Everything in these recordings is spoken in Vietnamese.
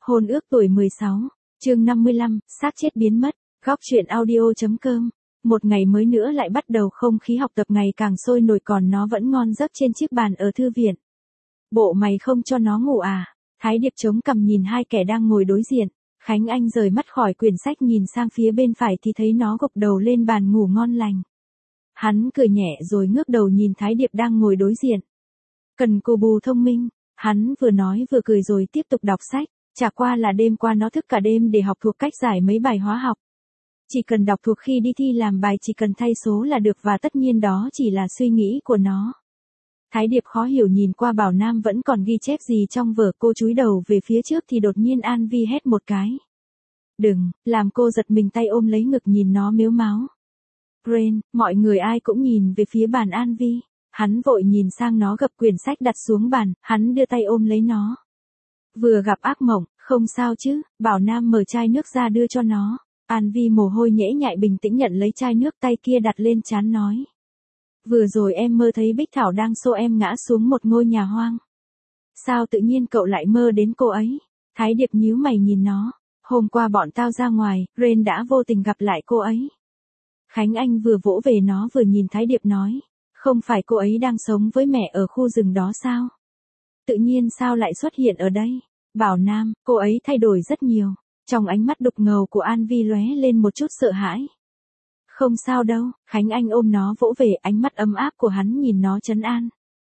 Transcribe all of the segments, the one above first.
Hôn ước tuổi 16, chương 55, xác chết biến mất, góc truyện audio.com. Một ngày mới nữa lại bắt đầu, không khí học tập ngày càng sôi nổi, còn nó vẫn ngon giấc trên chiếc bàn ở thư viện. Bộ mày không cho nó ngủ à? Thái Điệp chống cằm nhìn hai kẻ đang ngồi đối diện. Khánh Anh rời mắt khỏi quyển sách nhìn sang phía bên phải thì thấy nó gục đầu lên bàn ngủ ngon lành. Hắn cười nhẹ rồi ngước đầu nhìn Thái Điệp đang ngồi đối diện. Cần cù bù thông minh, hắn vừa nói vừa cười rồi tiếp tục đọc sách. Chả qua là đêm qua nó thức cả đêm để học thuộc cách giải mấy bài hóa học. Chỉ cần đọc thuộc khi đi thi làm bài, chỉ cần thay số là được, và tất nhiên đó chỉ là suy nghĩ của nó. Thái Điệp khó hiểu nhìn qua Bảo Nam vẫn còn ghi chép gì trong vở, cô chúi đầu về phía trước thì đột nhiên An Vi hét một cái. Đừng, làm cô giật mình, tay ôm lấy ngực nhìn nó mếu máo. Brain, mọi người ai cũng nhìn về phía bàn An Vi. Hắn vội nhìn sang nó, gập quyển sách đặt xuống bàn, hắn đưa tay ôm lấy nó. Vừa gặp ác mộng, không sao chứ? Bảo Nam mở chai nước ra đưa cho nó. An Vi mồ hôi nhễ nhại bình tĩnh nhận lấy chai nước, tay kia đặt lên trán nói. Vừa rồi em mơ thấy Bích Thảo đang xô em ngã xuống một ngôi nhà hoang. Sao tự nhiên cậu lại mơ đến cô ấy? Thái Điệp nhíu mày nhìn nó. Hôm qua bọn tao ra ngoài, Rain đã vô tình gặp lại cô ấy. Khánh Anh vừa vỗ về nó vừa nhìn Thái Điệp nói. Không phải cô ấy đang sống với mẹ ở khu rừng đó sao? Tự nhiên sao lại xuất hiện ở đây? Bảo Nam, cô ấy thay đổi rất nhiều. Trong ánh mắt đục ngầu của An Vi lóe lên một chút sợ hãi. Không sao đâu, Khánh Anh ôm nó vỗ về, ánh mắt ấm áp của hắn nhìn nó trấn an.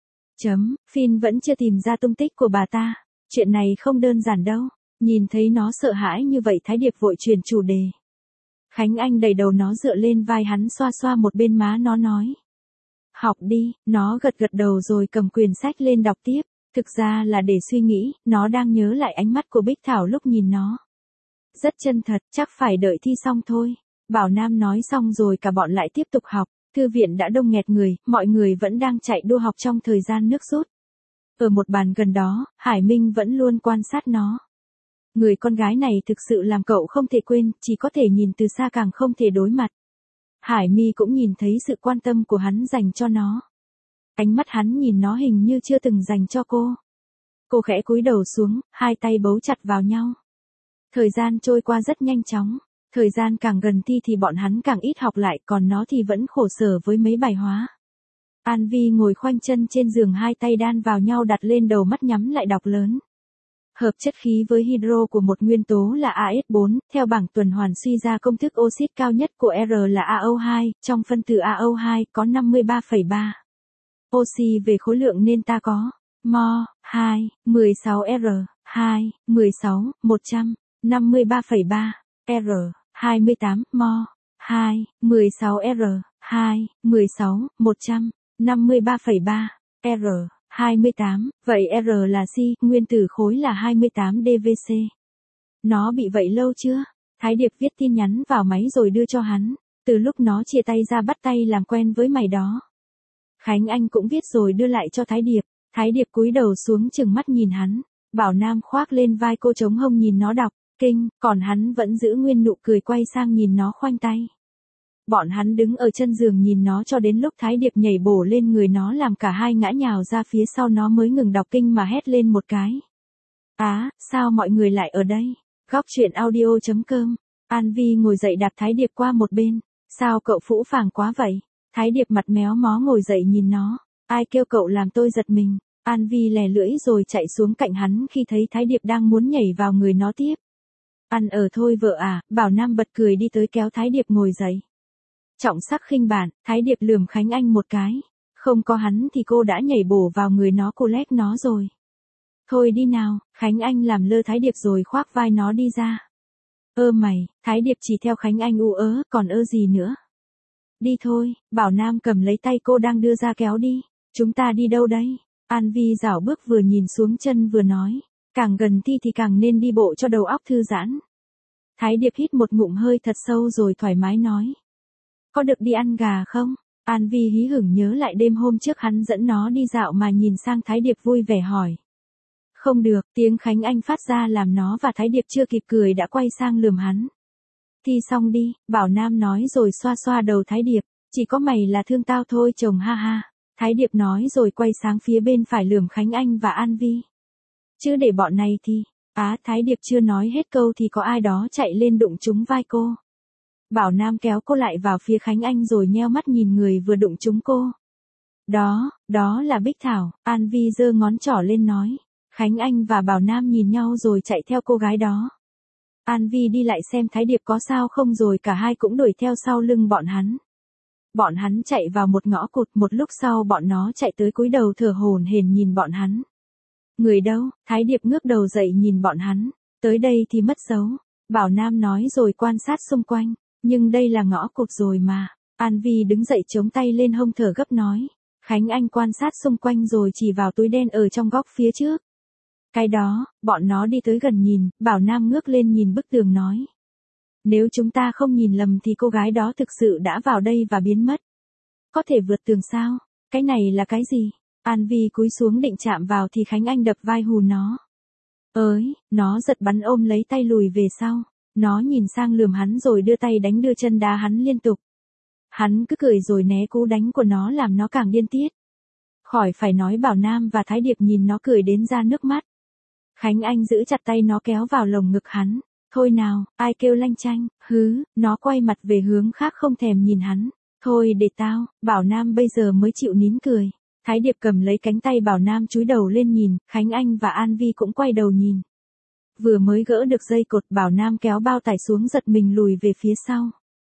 Phin vẫn chưa tìm ra tung tích của bà ta. Chuyện này không đơn giản đâu. Nhìn thấy nó sợ hãi như vậy, Thái Điệp vội chuyển chủ đề. Khánh Anh đẩy đầu nó dựa lên vai hắn, xoa xoa một bên má nó nói. Học đi, nó gật gật đầu rồi cầm quyển sách lên đọc tiếp. Thực ra là để suy nghĩ, nó đang nhớ lại ánh mắt của Bích Thảo lúc nhìn nó. Rất chân thật, chắc phải đợi thi xong thôi. Bảo Nam nói xong rồi cả bọn lại tiếp tục học. Thư viện đã đông nghẹt người, mọi người vẫn đang chạy đua học trong thời gian nước rút. Ở một bàn gần đó, Hải Minh vẫn luôn quan sát nó. Người con gái này thực sự làm cậu không thể quên, chỉ có thể nhìn từ xa càng không thể đối mặt. Hải Mi cũng nhìn thấy sự quan tâm của hắn dành cho nó. Ánh mắt hắn nhìn nó hình như chưa từng dành cho cô. Cô khẽ cúi đầu xuống, hai tay bấu chặt vào nhau. Thời gian trôi qua rất nhanh chóng. Thời gian càng gần thi thì bọn hắn càng ít học lại, còn nó thì vẫn khổ sở với mấy bài hóa. An Vi ngồi khoanh chân trên giường, hai tay đan vào nhau đặt lên đầu, mắt nhắm lại đọc lớn. Hợp chất khí với hydro của một nguyên tố là AS4, theo bảng tuần hoàn suy ra công thức oxit cao nhất của R là AO2, trong phân tử AO2 có 53,3 oxy về khối lượng nên ta có mo 2, 16R, 2, 16, 100, 53,3 R, 28, mo 2, 16R, 2, 16, 100, 53,3 R, 28, vậy R là C, nguyên tử khối là 28 DVC. Nó bị vậy lâu chưa? Thái Điệp viết tin nhắn vào máy rồi đưa cho hắn. Từ lúc nó chia tay ra bắt tay làm quen với mày đó. Khánh Anh cũng viết rồi đưa lại cho Thái Điệp. Thái Điệp cúi đầu xuống chừng mắt nhìn hắn. Bảo Nam khoác lên vai cô chống hông nhìn nó đọc kinh, còn hắn vẫn giữ nguyên nụ cười, quay sang nhìn nó khoanh tay. Bọn hắn đứng ở chân giường nhìn nó cho đến lúc Thái Điệp nhảy bổ lên người nó làm cả hai ngã nhào ra phía sau, nó mới ngừng đọc kinh mà hét lên một cái. Sao mọi người lại ở đây? Góc truyện audio.com. An Vi ngồi dậy đặt Thái Điệp qua một bên. Sao cậu phũ phàng quá vậy? Thái Điệp mặt méo mó ngồi dậy nhìn nó. Ai kêu cậu làm tôi giật mình? An Vi lè lưỡi rồi chạy xuống cạnh hắn khi thấy Thái Điệp đang muốn nhảy vào người nó tiếp. Ăn ở thôi vợ à? Bảo Nam bật cười đi tới kéo Thái Điệp ngồi dậy. Trọng sắc khinh bản, Thái Điệp lườm Khánh Anh một cái. Không có hắn thì cô đã nhảy bổ vào người nó, cô lét nó rồi. Thôi đi nào, Khánh Anh làm lơ Thái Điệp rồi khoác vai nó đi ra. Mày, Thái Điệp chỉ theo Khánh Anh còn gì nữa. Đi thôi, Bảo Nam cầm lấy tay cô đang đưa ra kéo đi. Chúng ta đi đâu đây? An Vi dảo bước vừa nhìn xuống chân vừa nói. Càng gần thi thì càng nên đi bộ cho đầu óc thư giãn. Thái Điệp hít một ngụm hơi thật sâu rồi thoải mái nói. Có được đi ăn gà không? An Vi hí hửng nhớ lại đêm hôm trước hắn dẫn nó đi dạo mà nhìn sang Thái Điệp vui vẻ hỏi. Không được, tiếng Khánh Anh phát ra làm nó và Thái Điệp chưa kịp cười đã quay sang lườm hắn. Thi xong đi, Bảo Nam nói rồi xoa xoa đầu Thái Điệp. Chỉ có mày là thương tao thôi chồng, ha ha. Thái Điệp nói rồi quay sang phía bên phải lườm Khánh Anh và An Vi. Chứ để bọn này thì, Thái Điệp chưa nói hết câu thì có ai đó chạy lên đụng trúng vai cô. Bảo Nam kéo cô lại vào phía Khánh Anh rồi nheo mắt nhìn người vừa đụng trúng cô. Đó là Bích Thảo, An Vi giơ ngón trỏ lên nói. Khánh Anh và Bảo Nam nhìn nhau rồi chạy theo cô gái đó. An Vi đi lại xem Thái Điệp có sao không rồi cả hai cũng đuổi theo sau lưng bọn hắn. Bọn hắn chạy vào một ngõ cụt, một lúc sau bọn nó chạy tới cúi đầu thở hổn hển nhìn bọn hắn. Người đâu? Thái Điệp ngước đầu dậy nhìn bọn hắn. Tới đây thì mất dấu. Bảo Nam nói rồi quan sát xung quanh. Nhưng đây là ngõ cụt rồi mà. An Vi đứng dậy chống tay lên hông thở gấp nói. Khánh Anh quan sát xung quanh rồi chỉ vào túi đen ở trong góc phía trước. Cái đó, bọn nó đi tới gần nhìn, Bảo Nam ngước lên nhìn bức tường nói. Nếu chúng ta không nhìn lầm thì cô gái đó thực sự đã vào đây và biến mất. Có thể vượt tường sao? Cái này là cái gì? An Vi cúi xuống định chạm vào thì Khánh Anh đập vai hù nó. Nó giật bắn ôm lấy tay lùi về sau. Nó nhìn sang lườm hắn rồi đưa tay đánh đưa chân đá hắn liên tục. Hắn cứ cười rồi né cú đánh của nó làm nó càng điên tiết. Khỏi phải nói Bảo Nam và Thái Điệp nhìn nó cười đến ra nước mắt. Khánh Anh giữ chặt tay nó kéo vào lồng ngực hắn. Thôi nào, ai kêu lanh chanh, nó quay mặt về hướng khác không thèm nhìn hắn. Thôi để tao, Bảo Nam bây giờ mới chịu nín cười. Thái Điệp cầm lấy cánh tay Bảo Nam chúi đầu lên nhìn, Khánh Anh và An Vi cũng quay đầu nhìn. Vừa mới gỡ được dây cột Bảo Nam kéo bao tải xuống giật mình lùi về phía sau.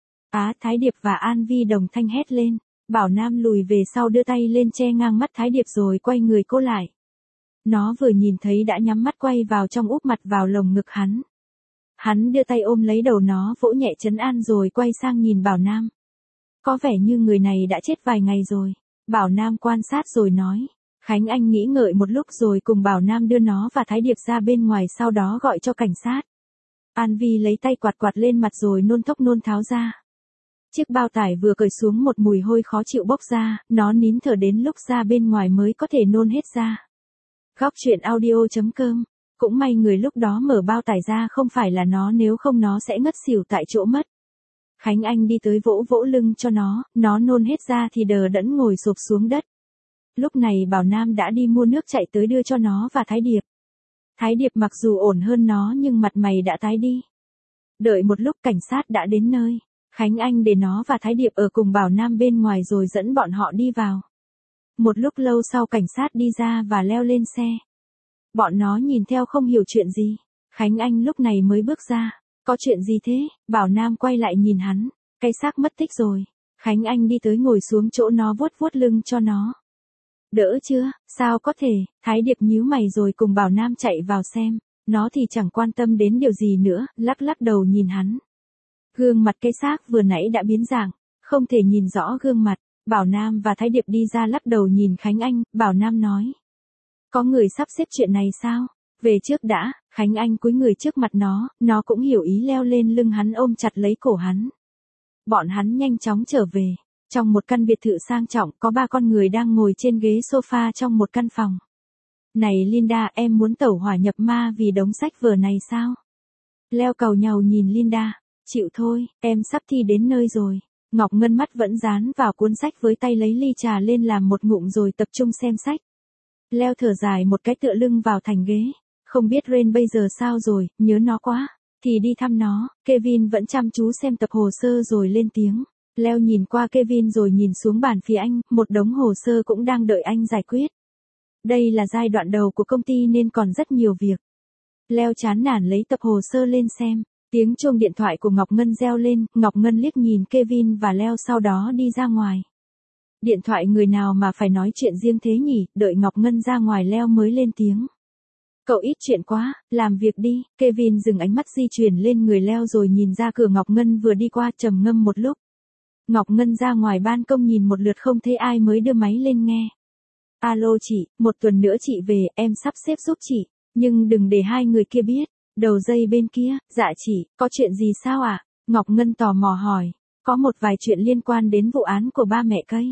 Thái Điệp và An Vi đồng thanh hét lên. Bảo Nam lùi về sau đưa tay lên che ngang mắt Thái Điệp rồi quay người cô lại. Nó vừa nhìn thấy đã nhắm mắt quay vào trong úp mặt vào lồng ngực hắn. Hắn đưa tay ôm lấy đầu nó vỗ nhẹ trấn an rồi quay sang nhìn Bảo Nam. Có vẻ như người này đã chết vài ngày rồi. Bảo Nam quan sát rồi nói. Khánh Anh nghĩ ngợi một lúc rồi cùng Bảo Nam đưa nó và Thái Điệp ra bên ngoài sau đó gọi cho cảnh sát. An Vi lấy tay quạt quạt lên mặt rồi nôn thốc nôn tháo ra. Chiếc bao tải vừa cởi xuống một mùi hôi khó chịu bốc ra, nó nín thở đến lúc ra bên ngoài mới có thể nôn hết ra. Góc truyện audio.com. Cũng may người lúc đó mở bao tải ra không phải là nó, nếu không nó sẽ ngất xỉu tại chỗ mất. Khánh Anh đi tới vỗ vỗ lưng cho nó nôn hết ra thì đờ đẫn ngồi xổm xuống đất. Lúc này Bảo Nam đã đi mua nước chạy tới đưa cho nó và Thái Điệp. Thái Điệp mặc dù ổn hơn nó nhưng mặt mày đã tái đi. Đợi một lúc cảnh sát đã đến nơi. Khánh Anh để nó và Thái Điệp ở cùng Bảo Nam bên ngoài rồi dẫn bọn họ đi vào. Một lúc lâu sau cảnh sát đi ra và leo lên xe. Bọn nó nhìn theo không hiểu chuyện gì. Khánh Anh lúc này mới bước ra. Có chuyện gì thế? Bảo Nam quay lại nhìn hắn. Cái xác mất tích rồi. Khánh Anh đi tới ngồi xuống chỗ nó vuốt vuốt lưng cho nó. Đỡ chưa? Sao có thể? Thái Điệp nhíu mày rồi cùng Bảo Nam chạy vào xem. Nó thì chẳng quan tâm đến điều gì nữa, lắc lắc đầu nhìn hắn. Gương mặt cái xác vừa nãy đã biến dạng, không thể nhìn rõ gương mặt. Bảo Nam và Thái Điệp đi ra lắc đầu nhìn Khánh Anh, Bảo Nam nói. Có người sắp xếp chuyện này sao? Về trước đã. Khánh Anh cúi người trước mặt nó cũng hiểu ý leo lên lưng hắn ôm chặt lấy cổ hắn. Bọn hắn nhanh chóng trở về. Trong một căn biệt thự sang trọng có 3 con người đang ngồi trên ghế sofa trong một căn phòng. Này Linda, em muốn tẩu hỏa nhập ma vì đống sách vở này sao? Leo càu nhàu nhìn Linda. Chịu thôi, em sắp thi đến nơi rồi. Ngọc Ngân mắt vẫn dán vào cuốn sách với tay lấy ly trà lên làm một ngụm rồi tập trung xem sách. Leo thở dài một cái tựa lưng vào thành ghế. Không biết Ren bây giờ sao rồi, nhớ nó quá. Thì đi thăm nó. Kevin vẫn chăm chú xem tập hồ sơ rồi lên tiếng. Leo nhìn qua Kevin rồi nhìn xuống bàn phía anh, một đống hồ sơ cũng đang đợi anh giải quyết. Đây là giai đoạn đầu của công ty nên còn rất nhiều việc. Leo chán nản lấy tập hồ sơ lên xem. Tiếng chuông điện thoại của Ngọc Ngân reo lên, Ngọc Ngân liếc nhìn Kevin và Leo sau đó đi ra ngoài. Điện thoại người nào mà phải nói chuyện riêng thế nhỉ, đợi Ngọc Ngân ra ngoài Leo mới lên tiếng. Cậu ít chuyện quá, làm việc đi. Kevin dừng ánh mắt di chuyển lên người Leo rồi nhìn ra cửa Ngọc Ngân vừa đi qua trầm ngâm một lúc. Ngọc Ngân ra ngoài ban công nhìn một lượt không thấy ai mới đưa máy lên nghe. Alo chị, một tuần nữa chị về, em sắp xếp giúp chị, nhưng đừng để hai người kia biết. Đầu dây bên kia, dạ chị, có chuyện gì sao ạ? Ngọc Ngân tò mò hỏi. Có một vài chuyện liên quan đến vụ án của ba mẹ cây.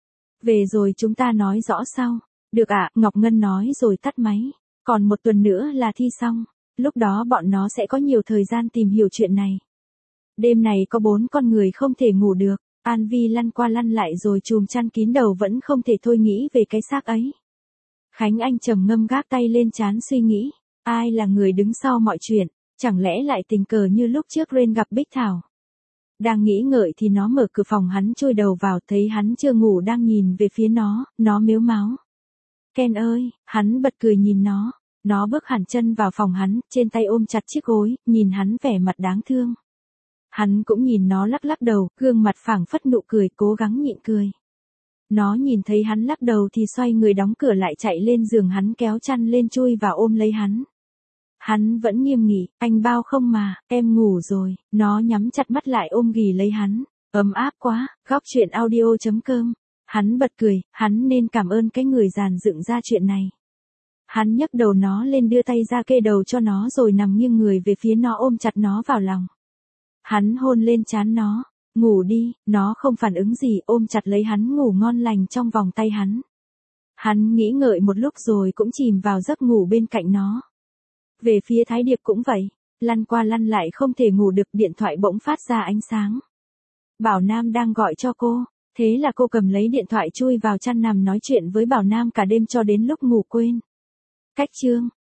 Về rồi chúng ta nói rõ sau. Được ạ, Ngọc Ngân nói rồi tắt máy. Còn một tuần nữa là thi xong. Lúc đó bọn nó sẽ có nhiều thời gian tìm hiểu chuyện này. Đêm này có 4 con người không thể ngủ được. An Vi lăn qua lăn lại rồi chùm chăn kín đầu vẫn không thể thôi nghĩ về cái xác ấy. Khánh Anh trầm ngâm gác tay lên trán suy nghĩ. Ai là người đứng sau mọi chuyện, chẳng lẽ lại tình cờ như lúc trước Ren gặp Bích Thảo. Đang nghĩ ngợi thì nó mở cửa phòng hắn chui đầu vào, thấy hắn chưa ngủ đang nhìn về phía nó mếu máo. Ken ơi, hắn bật cười nhìn nó bước hẳn chân vào phòng hắn, trên tay ôm chặt chiếc gối, nhìn hắn vẻ mặt đáng thương. Hắn cũng nhìn nó lắc lắc đầu, gương mặt phảng phất nụ cười, cố gắng nhịn cười. Nó nhìn thấy hắn lắc đầu thì xoay người đóng cửa lại, chạy lên giường hắn kéo chăn lên chui vào ôm lấy hắn. Hắn vẫn nghiêm nghị, anh bao không mà, em ngủ rồi, nó nhắm chặt mắt lại ôm ghì lấy hắn, ấm áp quá, góc chuyện audio.com. Hắn bật cười, hắn nên cảm ơn cái người dàn dựng ra chuyện này. Hắn nhấc đầu nó lên, đưa tay ra kê đầu cho nó rồi nằm nghiêng người về phía nó, ôm chặt nó vào lòng. Hắn hôn lên trán nó, ngủ đi, nó không phản ứng gì, ôm chặt lấy hắn ngủ ngon lành trong vòng tay hắn. Hắn nghĩ ngợi một lúc rồi cũng chìm vào giấc ngủ bên cạnh nó. Về phía Thái Điệp cũng vậy, lăn qua lăn lại không thể ngủ được, điện thoại bỗng phát ra ánh sáng. Bảo Nam đang gọi cho cô, thế là cô cầm lấy điện thoại chui vào chăn nằm nói chuyện với Bảo Nam cả đêm cho đến lúc ngủ quên. Cách chương